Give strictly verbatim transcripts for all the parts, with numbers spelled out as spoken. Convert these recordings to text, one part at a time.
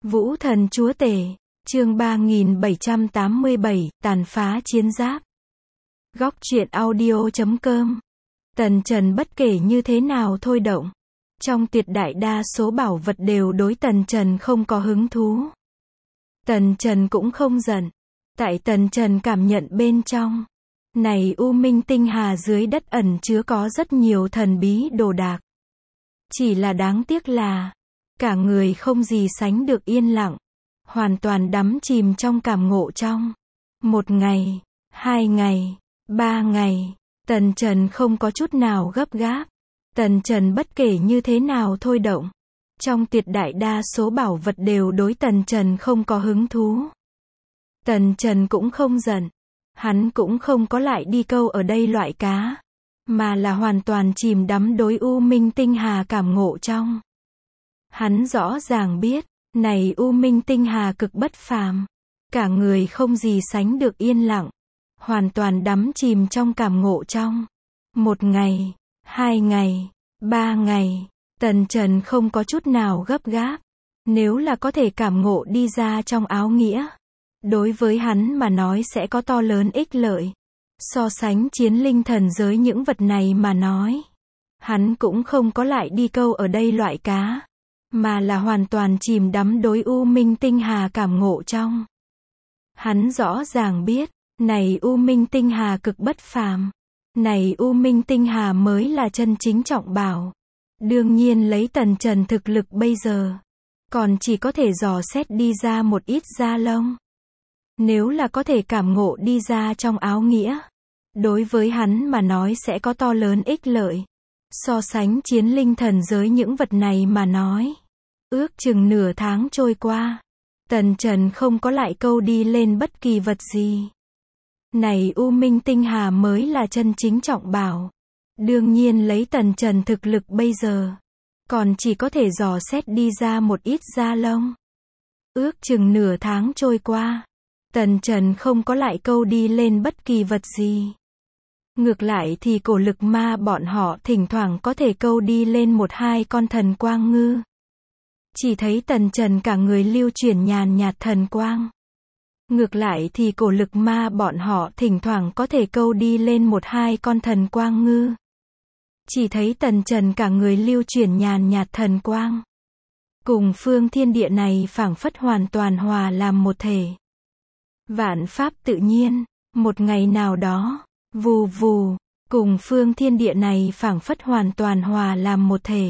Vũ thần chúa tể, chương ba nghìn bảy trăm tám mươi bảy, tàn phá chiến giáp. Góc truyện audio chấm com. Tần Trần bất kể như thế nào thôi động. Trong tuyệt đại đa số bảo vật đều đối Tần Trần không có hứng thú. Tần Trần cũng không giận. Tại Tần Trần cảm nhận bên trong. Này U Minh tinh hà dưới đất ẩn chứa có rất nhiều thần bí đồ đạc. Chỉ là đáng tiếc là, cả người không gì sánh được yên lặng. Hoàn toàn đắm chìm trong cảm ngộ trong. Một ngày, hai ngày, ba ngày, Tần Trần không có chút nào gấp gáp. Tần Trần bất kể như thế nào thôi động. Trong tuyệt đại đa số bảo vật đều đối Tần Trần không có hứng thú. Tần Trần cũng không giận. Hắn cũng không có lại đi câu ở đây loại cá. Mà là hoàn toàn chìm đắm đối U Minh tinh hà cảm ngộ trong. Hắn rõ ràng biết, này U Minh tinh hà cực bất phàm. Cả người không gì sánh được yên lặng. Hoàn toàn đắm chìm trong cảm ngộ trong. Một ngày, hai ngày, ba ngày, Tần Trần không có chút nào gấp gáp. Nếu là có thể cảm ngộ đi ra trong áo nghĩa, đối với hắn mà nói sẽ có to lớn ích lợi. So sánh chiến linh thần giới những vật này mà nói, hắn cũng không có lại đi câu ở đây loại cá. Mà là hoàn toàn chìm đắm đối U Minh tinh hà cảm ngộ trong. Hắn rõ ràng biết, này U Minh tinh hà cực bất phàm. Này U Minh tinh hà mới là chân chính trọng bảo. Đương nhiên lấy Tần Trần thực lực bây giờ, còn chỉ có thể dò xét đi ra một ít da lông. Nếu là có thể cảm ngộ đi ra trong áo nghĩa, đối với hắn mà nói sẽ có to lớn ích lợi. So sánh chiến linh thần giới những vật này mà nói, ước chừng nửa tháng trôi qua, Tần Trần không có lại câu đi lên bất kỳ vật gì. Này U Minh tinh hà mới là chân chính trọng bảo. Đương nhiên lấy Tần Trần thực lực bây giờ, còn chỉ có thể dò xét đi ra một ít da lông. Ước chừng nửa tháng trôi qua, Tần Trần không có lại câu đi lên bất kỳ vật gì. Ngược lại thì cổ lực ma bọn họ thỉnh thoảng có thể câu đi lên một hai con thần quang ngư. Chỉ thấy Tần Trần cả người lưu chuyển nhàn nhạt thần quang. Ngược lại thì cổ lực ma bọn họ thỉnh thoảng có thể câu đi lên một hai con thần quang ngư. Chỉ thấy Tần Trần cả người lưu chuyển nhàn nhạt thần quang. Cùng phương thiên địa này phảng phất hoàn toàn hòa làm một thể. Vạn pháp tự nhiên, một ngày nào đó, vù vù, cùng phương thiên địa này phảng phất hoàn toàn hòa làm một thể.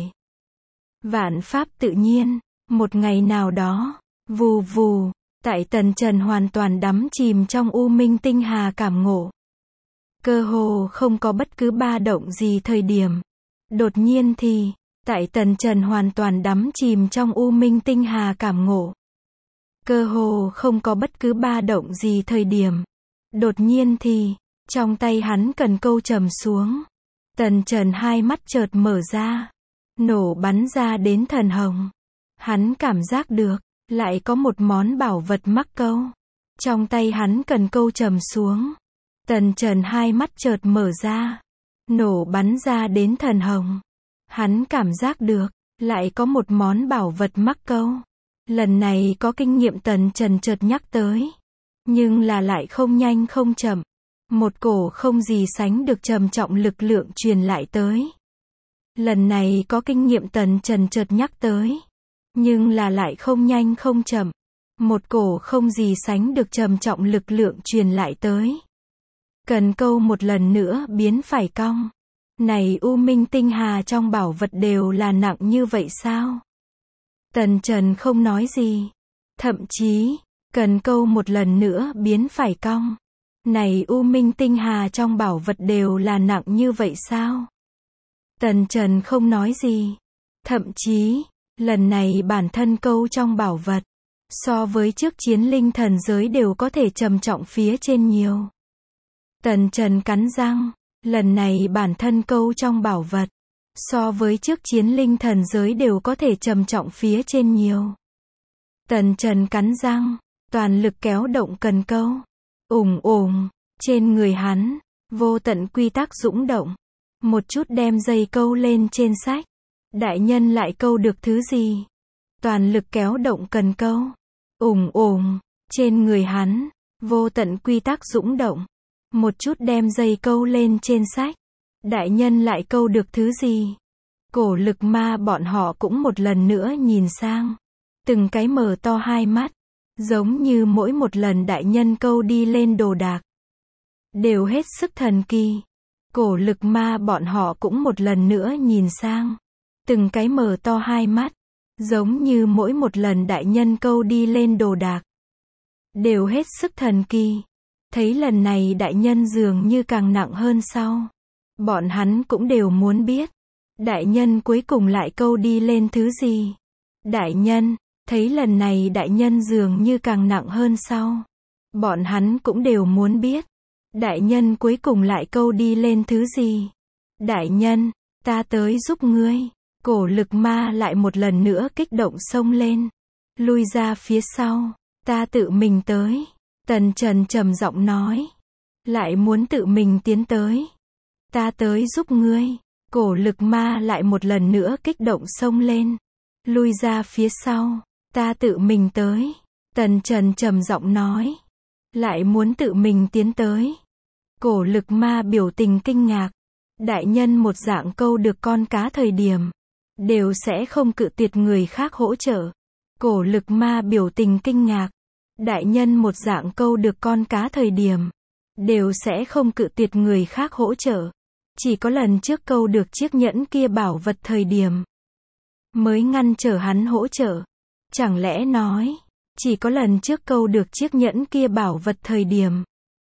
Vạn pháp tự nhiên, một ngày nào đó, vù vù, tại Tần Trần hoàn toàn đắm chìm trong U Minh tinh hà cảm ngộ. Cơ hồ không có bất cứ ba động gì thời điểm. Đột nhiên thì, tại Tần Trần hoàn toàn đắm chìm trong U Minh tinh hà cảm ngộ. Cơ hồ không có bất cứ ba động gì thời điểm. Đột nhiên thì, trong tay hắn cần câu trầm xuống. Tần Trần hai mắt chợt mở ra. Nổ bắn ra đến thần hồng. Hắn cảm giác được, lại có một món bảo vật mắc câu. Trong tay hắn cần câu trầm xuống. Tần Trần hai mắt chợt mở ra. Nổ bắn ra đến thần hồng. Hắn cảm giác được, lại có một món bảo vật mắc câu. Lần này có kinh nghiệm Tần Trần chợt nhắc tới. Nhưng là lại không nhanh không chậm. Một cổ không gì sánh được trầm trọng lực lượng truyền lại tới. Lần này có kinh nghiệm Tần Trần chợt nhắc tới. Nhưng là lại không nhanh không chậm. Một cổ không gì sánh được trầm trọng lực lượng truyền lại tới. Cần câu một lần nữa biến phải cong. Này U Minh tinh hà trong bảo vật đều là nặng như vậy sao? Tần Trần không nói gì. Thậm chí, cần câu một lần nữa biến phải cong. Này U Minh tinh hà trong bảo vật đều là nặng như vậy sao? Tần Trần không nói gì. Thậm chí, lần này bản thân câu trong bảo vật, so với trước chiến linh thần giới đều có thể trầm trọng phía trên nhiều. Tần Trần cắn răng, lần này bản thân câu trong bảo vật, so với trước chiến linh thần giới đều có thể trầm trọng phía trên nhiều. Tần Trần cắn răng, toàn lực kéo động cần câu. Ùng ùng, trên người hắn, vô tận quy tắc dũng động. Một chút đem dây câu lên trên sách. Đại nhân lại câu được thứ gì? toàn lực kéo động cần câu. Ùng ùng, trên người hắn, vô tận quy tắc dũng động. Một chút đem dây câu lên trên sách. Đại nhân lại câu được thứ gì? Cổ lực ma bọn họ cũng một lần nữa nhìn sang. Từng cái mở to hai mắt. Giống như mỗi một lần đại nhân câu đi lên đồ đạc. Đều hết sức thần kỳ. Cổ lực ma bọn họ cũng một lần nữa nhìn sang. Từng cái mở to hai mắt. Giống như mỗi một lần đại nhân câu đi lên đồ đạc. Đều hết sức thần kỳ. Thấy lần này đại nhân dường như càng nặng hơn sau. Bọn hắn cũng đều muốn biết. Đại nhân cuối cùng lại câu đi lên thứ gì? Đại nhân, thấy lần này đại nhân dường như càng nặng hơn sau. Bọn hắn cũng đều muốn biết. Đại nhân cuối cùng lại câu đi lên thứ gì? Đại nhân, ta tới giúp ngươi. Cổ lực ma lại một lần nữa kích động xông lên. Lui ra phía sau. Ta tự mình tới. Tần Trần trầm giọng nói. Lại muốn tự mình tiến tới. Ta tới giúp ngươi. Cổ lực ma lại một lần nữa kích động xông lên. Lui ra phía sau. Ta tự mình tới. Tần Trần trầm giọng nói. Lại muốn tự mình tiến tới. Cổ lực ma biểu tình kinh ngạc. Đại nhân một dạng câu được con cá thời điểm. Đều sẽ không cự tuyệt người khác hỗ trợ. Cổ lực ma biểu tình kinh ngạc. Đại nhân một dạng câu được con cá thời điểm. Đều sẽ không cự tuyệt người khác hỗ trợ. Chỉ có lần trước câu được chiếc nhẫn kia bảo vật thời điểm. Mới ngăn trở hắn hỗ trợ. Chẳng lẽ nói. Chỉ có lần trước câu được chiếc nhẫn kia bảo vật thời điểm.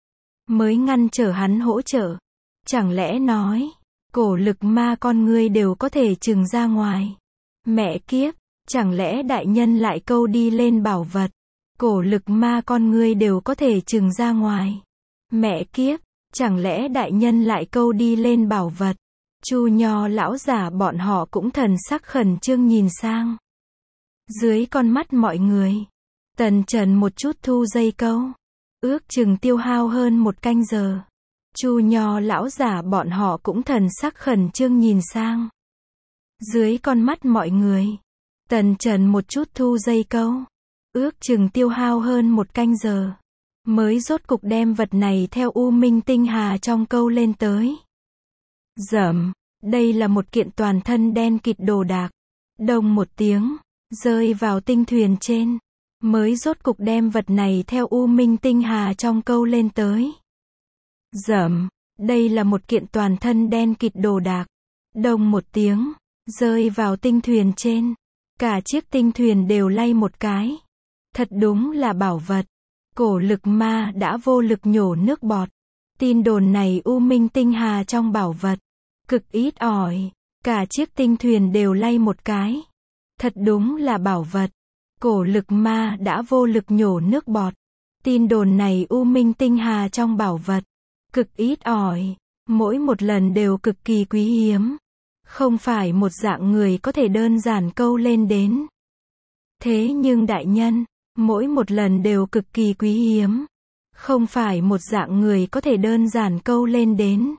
Mới ngăn trở hắn hỗ trợ. Chẳng lẽ nói. Cổ lực ma con ngươi đều có thể trừng ra ngoài. Mẹ kiếp. Chẳng lẽ đại nhân lại câu đi lên bảo vật. Cổ lực ma con ngươi đều có thể trừng ra ngoài. Mẹ kiếp. Chẳng lẽ đại nhân lại câu đi lên bảo vật. Chu Nho lão giả bọn họ cũng thần sắc khẩn trương nhìn sang. Dưới con mắt mọi người. Tần Trần một chút thu dây câu. Ước chừng tiêu hao hơn một canh giờ. Chu Nho lão giả bọn họ cũng thần sắc khẩn trương nhìn sang. Dưới con mắt mọi người. Tần Trần một chút thu dây câu. Ước chừng tiêu hao hơn một canh giờ. Mới rốt cục đem vật này theo U Minh Tinh Hà trong câu lên tới. Dầm. Đây là một kiện toàn thân đen kịt đồ đạc. Đông một tiếng. Rơi vào tinh thuyền trên. Mới rốt cục đem vật này theo U Minh Tinh Hà trong câu lên tới. Dầm. Đây là một kiện toàn thân đen kịt đồ đạc. Đông một tiếng. Rơi vào tinh thuyền trên. Cả chiếc tinh thuyền đều lay một cái. Thật đúng là bảo vật. Cổ lực ma đã vô lực nhổ nước bọt. Tin đồn này U Minh Tinh Hà trong bảo vật. Cực ít ỏi. Cả chiếc tinh thuyền đều lay một cái. Thật đúng là bảo vật. Cổ lực ma đã vô lực nhổ nước bọt. Tin đồn này U Minh Tinh Hà trong bảo vật. Cực ít ỏi. Mỗi một lần đều cực kỳ quý hiếm. Không phải một dạng người có thể đơn giản câu lên đến. Thế nhưng đại nhân. Mỗi một lần đều cực kỳ quý hiếm. Không phải một dạng người có thể đơn giản câu lên đến.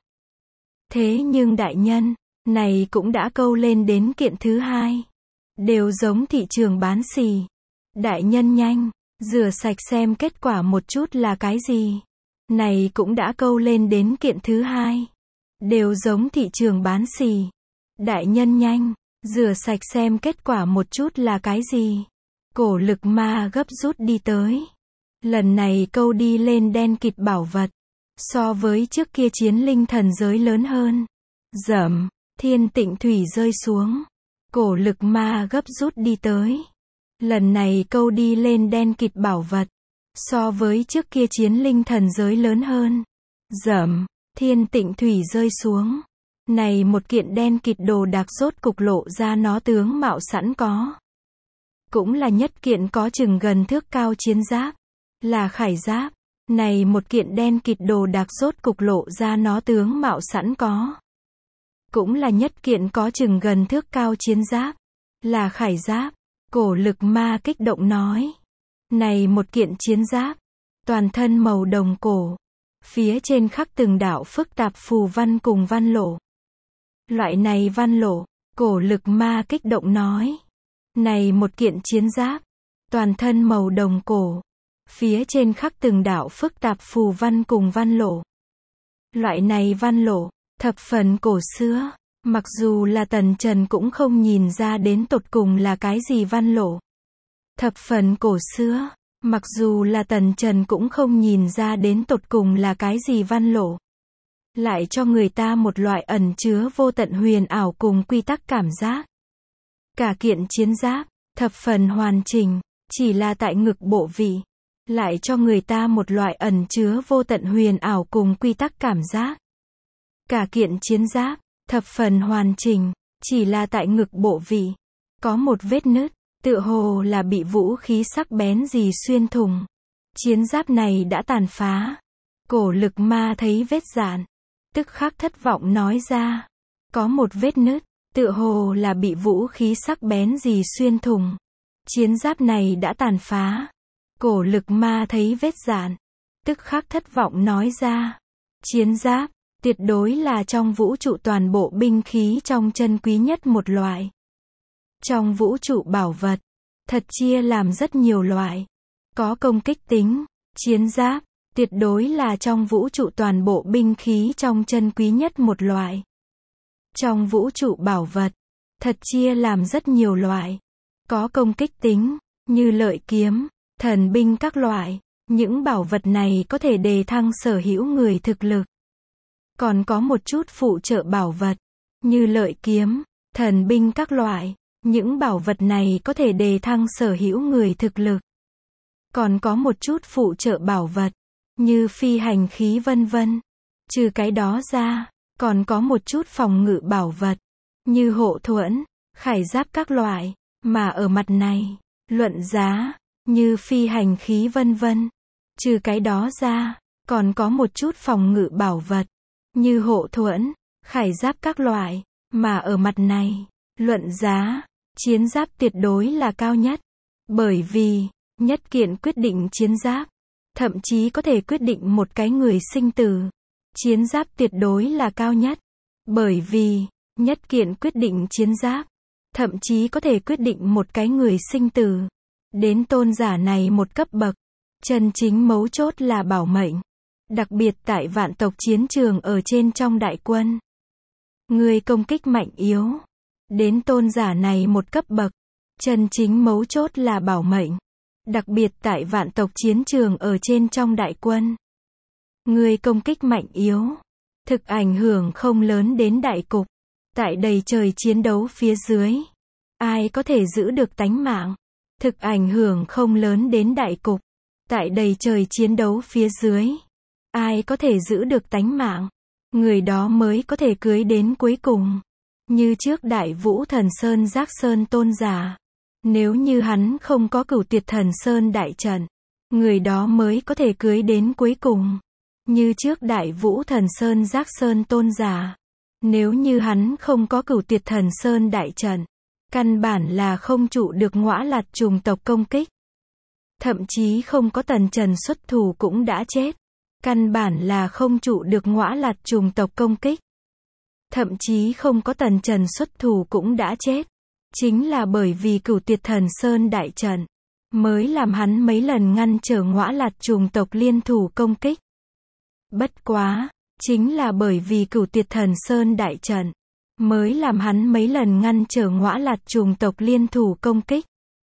Thế nhưng đại nhân. Này cũng đã câu lên đến kiện thứ hai. Đều giống thị trường bán xỉ. Đại nhân nhanh. Rửa sạch xem kết quả một chút là cái gì. Này cũng đã câu lên đến kiện thứ hai. Đều giống thị trường bán xỉ. Đại nhân nhanh. Rửa sạch xem kết quả một chút là cái gì. Cổ lực ma gấp rút đi tới. Lần này câu đi lên đen kịt bảo vật. So với trước kia chiến linh thần giới lớn hơn. Dầm. Thiên tịnh thủy rơi xuống. Cổ lực ma gấp rút đi tới. Lần này câu đi lên đen kịt bảo vật. So với trước kia chiến linh thần giới lớn hơn. Dầm. Thiên tịnh thủy rơi xuống. Này một kiện đen kịt đồ đạc rốt cục lộ ra nó tướng mạo sẵn có. Cũng là nhất kiện có chừng gần thước cao chiến giáp. Là khải giáp. Này một kiện đen kịt đồ đạc rốt cục lộ ra nó tướng mạo sẵn có. Cũng là nhất kiện có chừng gần thước cao chiến giáp. Là khải giáp. Cổ lực ma kích động nói. Này một kiện chiến giáp. Toàn thân màu đồng cổ. Phía trên khắc từng đạo phức tạp phù văn cùng văn lộ. Loại này văn lộ. Cổ lực ma kích động nói. Này một kiện chiến giáp, toàn thân màu đồng cổ, phía trên khắc từng đạo phức tạp phù văn cùng văn lộ. Loại này văn lộ, thập phần cổ xưa, mặc dù là Tần Trần cũng không nhìn ra đến tột cùng là cái gì văn lộ. Thập phần cổ xưa, mặc dù là Tần Trần cũng không nhìn ra đến tột cùng là cái gì văn lộ. Lại cho người ta một loại ẩn chứa vô tận huyền ảo cùng quy tắc cảm giác. Cả kiện chiến giáp, thập phần hoàn chỉnh, chỉ là tại ngực bộ vị. Lại cho người ta một loại ẩn chứa vô tận huyền ảo cùng quy tắc cảm giác. Cả kiện chiến giáp, thập phần hoàn chỉnh, chỉ là tại ngực bộ vị. Có một vết nứt, tựa hồ là bị vũ khí sắc bén gì xuyên thủng. Chiến giáp này đã tàn phá. Cổ Lực Ma thấy vết rạn, tức khắc thất vọng nói ra. Có một vết nứt, tựa hồ là bị vũ khí sắc bén gì xuyên thủng. Chiến giáp này đã tàn phá. Cổ Lực Ma thấy vết rạn, tức khắc thất vọng nói ra. Chiến giáp, tuyệt đối là trong vũ trụ toàn bộ binh khí trong chân quý nhất một loại. Trong vũ trụ bảo vật, thật chia làm rất nhiều loại. Có công kích tính, chiến giáp, tuyệt đối là trong vũ trụ toàn bộ binh khí trong chân quý nhất một loại. Trong vũ trụ bảo vật, thật chia làm rất nhiều loại. Có công kích tính, như lợi kiếm, thần binh các loại. Những bảo vật này có thể đề thăng sở hữu người thực lực. Còn có một chút phụ trợ bảo vật, như lợi kiếm, thần binh các loại. Những bảo vật này có thể đề thăng sở hữu người thực lực. Còn có một chút phụ trợ bảo vật, như phi hành khí vân vân. Trừ cái đó ra, còn có một chút phòng ngự bảo vật, như hộ thuẫn, khải giáp các loại. Mà ở mặt này, luận giá, như phi hành khí vân vân. Trừ cái đó ra, còn có một chút phòng ngự bảo vật, như hộ thuẫn, khải giáp các loại. Mà ở mặt này, luận giá, chiến giáp tuyệt đối là cao nhất. Bởi vì, nhất kiện quyết định chiến giáp, thậm chí có thể quyết định một cái người sinh tử. Chiến giáp tuyệt đối là cao nhất. Bởi vì, nhất kiện quyết định chiến giáp, thậm chí có thể quyết định một cái người sinh tử. Đến tôn giả này một cấp bậc, chân chính mấu chốt là bảo mệnh. Đặc biệt tại vạn tộc chiến trường ở trên trong đại quân. Người công kích mạnh yếu. Đến tôn giả này một cấp bậc, chân chính mấu chốt là bảo mệnh. Đặc biệt tại vạn tộc chiến trường ở trên trong đại quân. Người công kích mạnh yếu, thực ảnh hưởng không lớn đến đại cục. Tại đầy trời chiến đấu phía dưới, ai có thể giữ được tánh mạng, thực ảnh hưởng không lớn đến đại cục. Tại đầy trời chiến đấu phía dưới, ai có thể giữ được tánh mạng, người đó mới có thể cưới đến cuối cùng. Như trước Đại Vũ Thần Sơn Giác Sơn tôn giả, nếu như hắn không có Cửu Tuyệt Thần Sơn đại trận, người đó mới có thể cưới đến cuối cùng. Như trước Đại Vũ Thần Sơn Giác Sơn tôn giả, nếu như hắn không có Cửu Tuyệt Thần Sơn đại trận, căn bản là không trụ được Ngõa Lạt chủng tộc công kích. Thậm chí không có Tần Trần xuất thủ cũng đã chết. Căn bản là không trụ được Ngõa Lạt chủng tộc công kích. Thậm chí không có Tần Trần xuất thủ cũng đã chết. Chính là bởi vì Cửu Tuyệt Thần Sơn đại trận, mới làm hắn mấy lần ngăn trở Ngõa Lạt chủng tộc liên thủ công kích. Bất quá, chính là bởi vì Cửu Tuyệt Thần Sơn đại trận, mới làm hắn mấy lần ngăn trở Ngõa Lạt chủng tộc liên thủ công kích.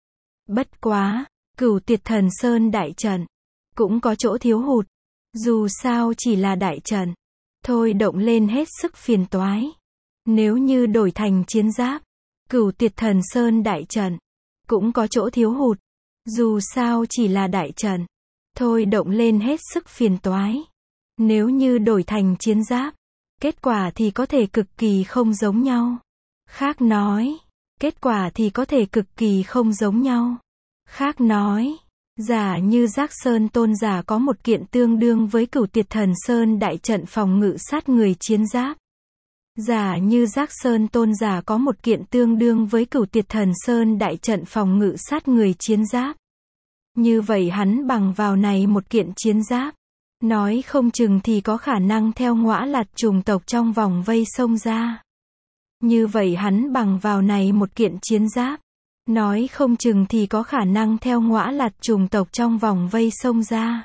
Bất quá, Cửu Tuyệt Thần Sơn đại trận, cũng có chỗ thiếu hụt. Dù sao chỉ là đại trận, thôi động lên hết sức phiền toái. Nếu như đổi thành chiến giáp, Cửu Tuyệt Thần Sơn đại trận, cũng có chỗ thiếu hụt. Dù sao chỉ là đại trận, thôi động lên hết sức phiền toái. Nếu như đổi thành chiến giáp, kết quả thì có thể cực kỳ không giống nhau. Khác nói, kết quả thì có thể cực kỳ không giống nhau. Khác nói, giả như Giác Sơn tôn giả có một kiện tương đương với Cửu Tuyệt Thần Sơn đại trận phòng ngự sát người chiến giáp. Giả như Giác Sơn tôn giả có một kiện tương đương với Cửu Tuyệt Thần Sơn đại trận phòng ngự sát người chiến giáp. Như vậy hắn bằng vào này một kiện chiến giáp, nói không chừng thì có khả năng theo Ngõa Lạt chủng tộc trong vòng vây xông ra. Như vậy hắn bằng vào này một kiện chiến giáp, Nói không chừng thì có khả năng theo ngõa lạt trùng tộc trong vòng vây xông ra.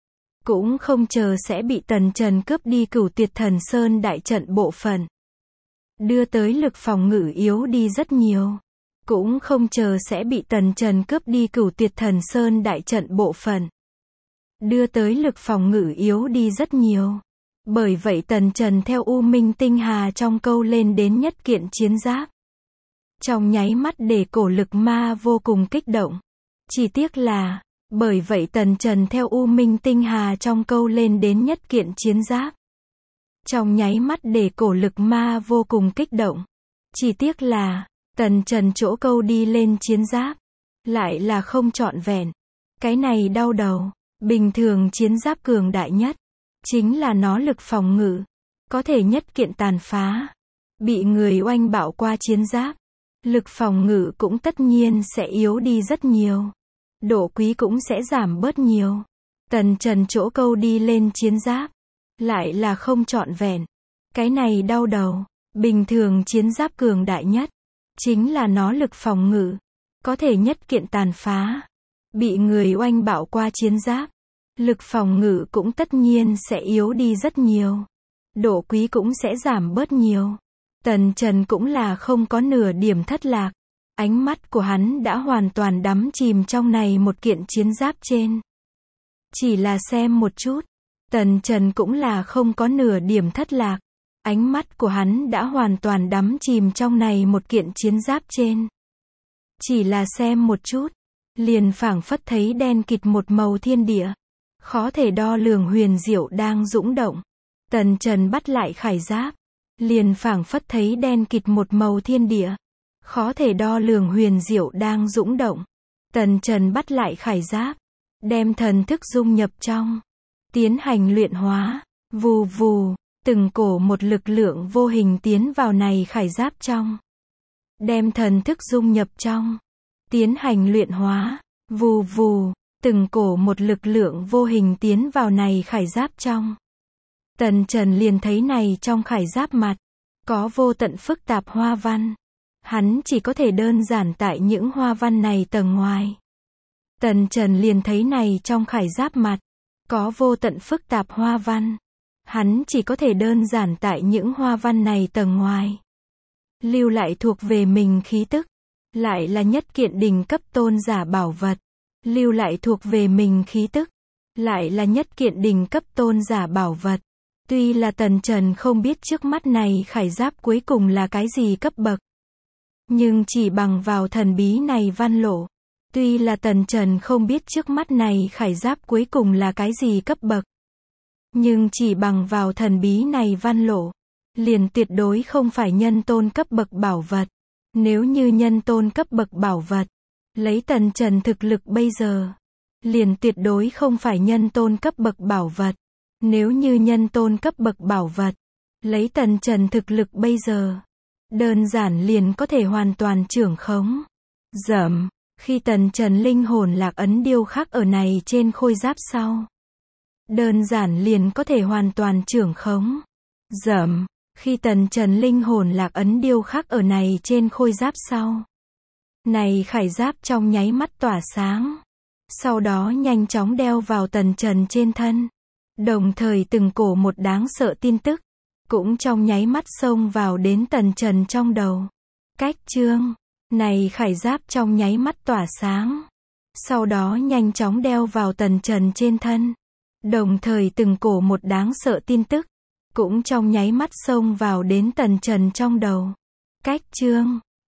Cũng không chờ sẽ bị Tần Trần cướp đi Cửu Tuyệt Thần Sơn đại trận bộ phận. Đưa tới lực phòng ngự yếu đi rất nhiều. Cũng không chờ sẽ bị Tần Trần cướp đi Cửu Tuyệt Thần Sơn đại trận bộ phận. Đưa tới lực phòng ngự yếu đi rất nhiều. Bởi vậy Tần Trần theo U Minh Tinh Hà trong câu lên đến nhất kiện chiến giáp. Trong nháy mắt để cổ lực ma vô cùng kích động. Chỉ tiếc là, bởi vậy Tần Trần theo U Minh Tinh Hà trong câu lên đến nhất kiện chiến giáp. Trong nháy mắt để cổ lực ma vô cùng kích động. Chỉ tiếc là, Tần Trần chỗ câu đi lên chiến giáp. Lại là không trọn vẹn. Cái này đau đầu. Bình thường chiến giáp cường đại nhất. Chính là nó lực phòng ngự. Có thể nhất kiện tàn phá. Bị người oanh bạo qua chiến giáp. Lực phòng ngự cũng tất nhiên sẽ yếu đi rất nhiều. Độ quý cũng sẽ giảm bớt nhiều. Tần Trần chỗ câu đi lên chiến giáp. Lại là không trọn vẹn. Cái này đau đầu. Bình thường chiến giáp cường đại nhất. Chính là nó lực phòng ngự. Có thể nhất kiện tàn phá. Bị người oanh bạo qua chiến giáp. Lực phòng ngự cũng tất nhiên sẽ yếu đi rất nhiều. Độ quý cũng sẽ giảm bớt nhiều. Tần Trần cũng là không có nửa điểm thất lạc. Ánh mắt của hắn đã hoàn toàn đắm chìm trong này một kiện chiến giáp trên. Chỉ là xem một chút. Tần Trần cũng là không có nửa điểm thất lạc. Ánh mắt của hắn đã hoàn toàn đắm chìm trong này một kiện chiến giáp trên. Chỉ là xem một chút. Liền phảng phất thấy đen kịt một màu thiên địa. Khó thể đo lường huyền diệu đang dũng động. Tần Trần bắt lại khải giáp. Liền phảng phất thấy đen kịt một màu thiên địa. Khó thể đo lường huyền diệu đang dũng động. Tần Trần bắt lại khải giáp. Đem thần thức dung nhập trong. Tiến hành luyện hóa. Vù vù. Từng cổ một lực lượng vô hình tiến vào này khải giáp trong. Đem thần thức dung nhập trong. Tiến hành luyện hóa. Vù vù. Từng cổ một lực lượng vô hình tiến vào này khải giáp trong. Tần Trần liền thấy này trong khải giáp mặt. Có vô tận phức tạp hoa văn. Hắn chỉ có thể đơn giản tại những hoa văn này tầng ngoài. Tần Trần liền thấy này trong khải giáp mặt. Có vô tận phức tạp hoa văn. Hắn chỉ có thể đơn giản tại những hoa văn này tầng ngoài. Lưu lại thuộc về mình khí tức. Lại là nhất kiện đỉnh cấp tôn giả bảo vật. Lưu lại thuộc về mình khí tức. Lại là nhất kiện đỉnh cấp tôn giả bảo vật. Tuy là Tần Trần không biết trước mắt này khải giáp cuối cùng là cái gì cấp bậc. Nhưng chỉ bằng vào thần bí này văn lộ. Tuy là Tần Trần không biết trước mắt này khải giáp cuối cùng là cái gì cấp bậc. Nhưng chỉ bằng vào thần bí này văn lộ. Liền tuyệt đối không phải nhân tôn cấp bậc bảo vật. Nếu như nhân tôn cấp bậc bảo vật. Lấy Tần Trần thực lực bây giờ. Liền tuyệt đối không phải nhân tôn cấp bậc bảo vật. Nếu như nhân tôn cấp bậc bảo vật. Lấy Tần Trần thực lực bây giờ. Đơn giản liền có thể hoàn toàn trưởng khống. Dẫm. Khi Tần Trần linh hồn lạc ấn điêu khắc ở này trên khôi giáp sau. Đơn giản liền có thể hoàn toàn trưởng khống. Dẫm. Khi Tần Trần linh hồn lạc ấn điêu khắc ở này trên khôi giáp sau. Này khải giáp trong nháy mắt tỏa sáng. Sau đó nhanh chóng đeo vào Tần Trần trên thân. Đồng thời từng cổ một đáng sợ tin tức. Cũng trong nháy mắt xông vào đến Tần Trần trong đầu. Cách chương. Này khải giáp trong nháy mắt tỏa sáng. Sau đó nhanh chóng đeo vào Tần Trần trên thân. Đồng thời từng cổ một đáng sợ tin tức. Cũng trong nháy mắt xông vào đến Tần Trần trong đầu. Cách chương.